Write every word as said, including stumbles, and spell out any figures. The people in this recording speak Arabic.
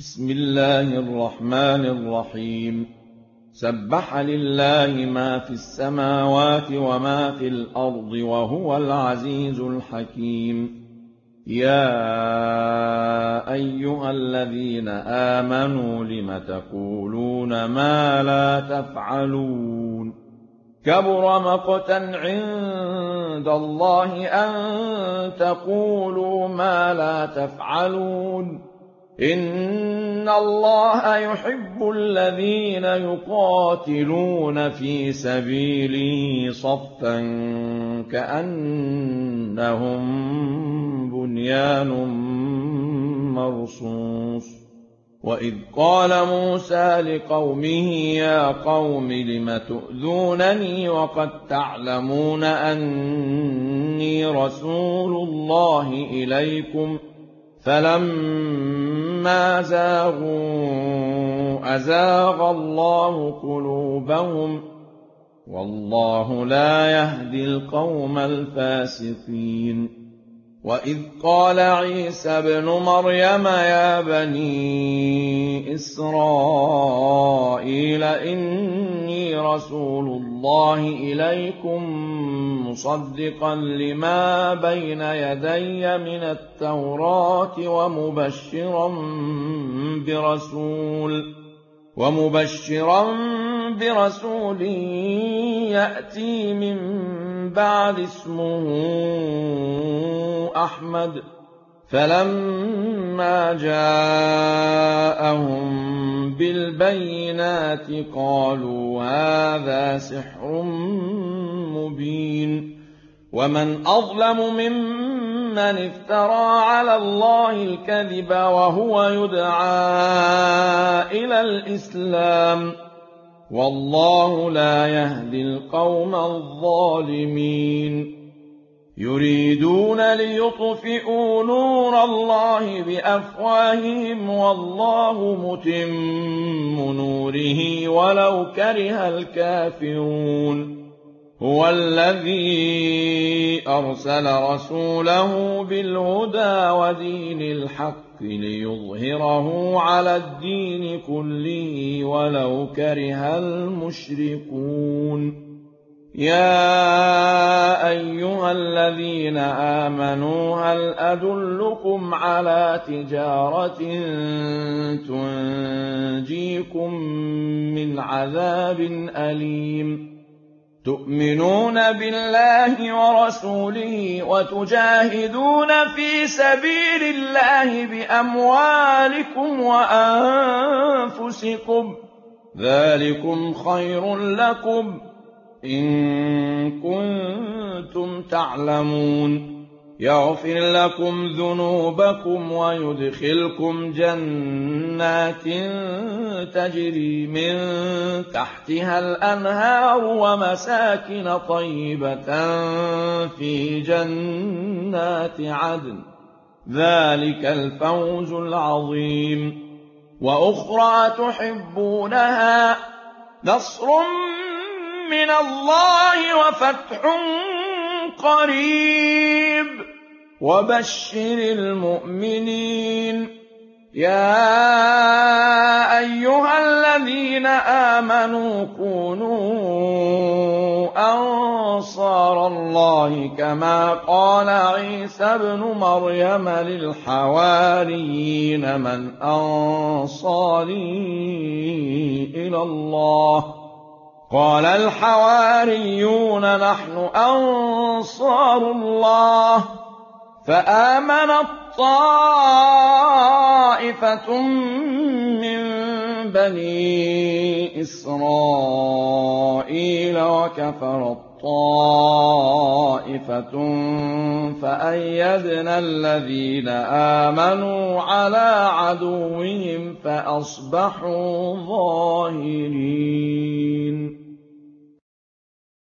بسم الله الرحمن الرحيم سبح لله ما في السماوات وما في الأرض وهو العزيز الحكيم. يا أيها الذين آمنوا لم تقولون ما لا تفعلون كبر مقتا عند الله أن تقولوا ما لا تفعلون إن الله يحب الذين يقاتلون في سبيله صفا كأنهم بنيان مرصوص. وإذ قال موسى لقومه يا قوم لم تؤذونني وقد تعلمون أني رسول الله إليكم فلما زاغوا أزاغ الله قلوبهم والله لا يهدي القوم الفاسقين. وإذ قال عيسى ابن مريم يا بني إسرائيل إني رسول الله إليكم مصدقا لما بين يدي من التوراة ومبشرا برسول ومبشرا برسول يأتي من بعد اسمه أحمد. فلما جاءهم بالبينات قالوا هذا سحر مبين. ومن أظلم ممن افترى على الله الكذب وهو يدعى إلى الإسلام والله لا يهدي القوم الظالمين. يريدون ليطفئوا نور الله بأفواههم والله متم نوره ولو كره الكافرون. هو الذي أرسل رسوله بالهدى ودين الحق ليظهره على الدين كله ولو كره المشركون. يا أيها الذين آمنوا هل أدلكم على تجارة تنجيكم من عذاب أليم تؤمنون بالله ورسوله وتجاهدون في سبيل الله بأموالكم وأنفسكم ذلكم خير لكم إن كنتم تعلمون. يغفر لكم ذنوبكم ويدخلكم جنات تجري من تحتها الأنهار ومساكن طيبة في جنات عدن ذلك الفوز العظيم. وأخرى تحبونها نصر من الله وفتح قريب وبشر المؤمنين. يا أيها الذين آمنوا كونوا أنصار الله كما قال عيسى ابن مريم للحواريين من أنصاري إلى الله قال الحواريون نحن أنصار الله. فآمنت طائفة من بني إسرائيل وكفرت طائفة فأيدنا الذين آمنوا على عدوهم فأصبحوا ظاهرين.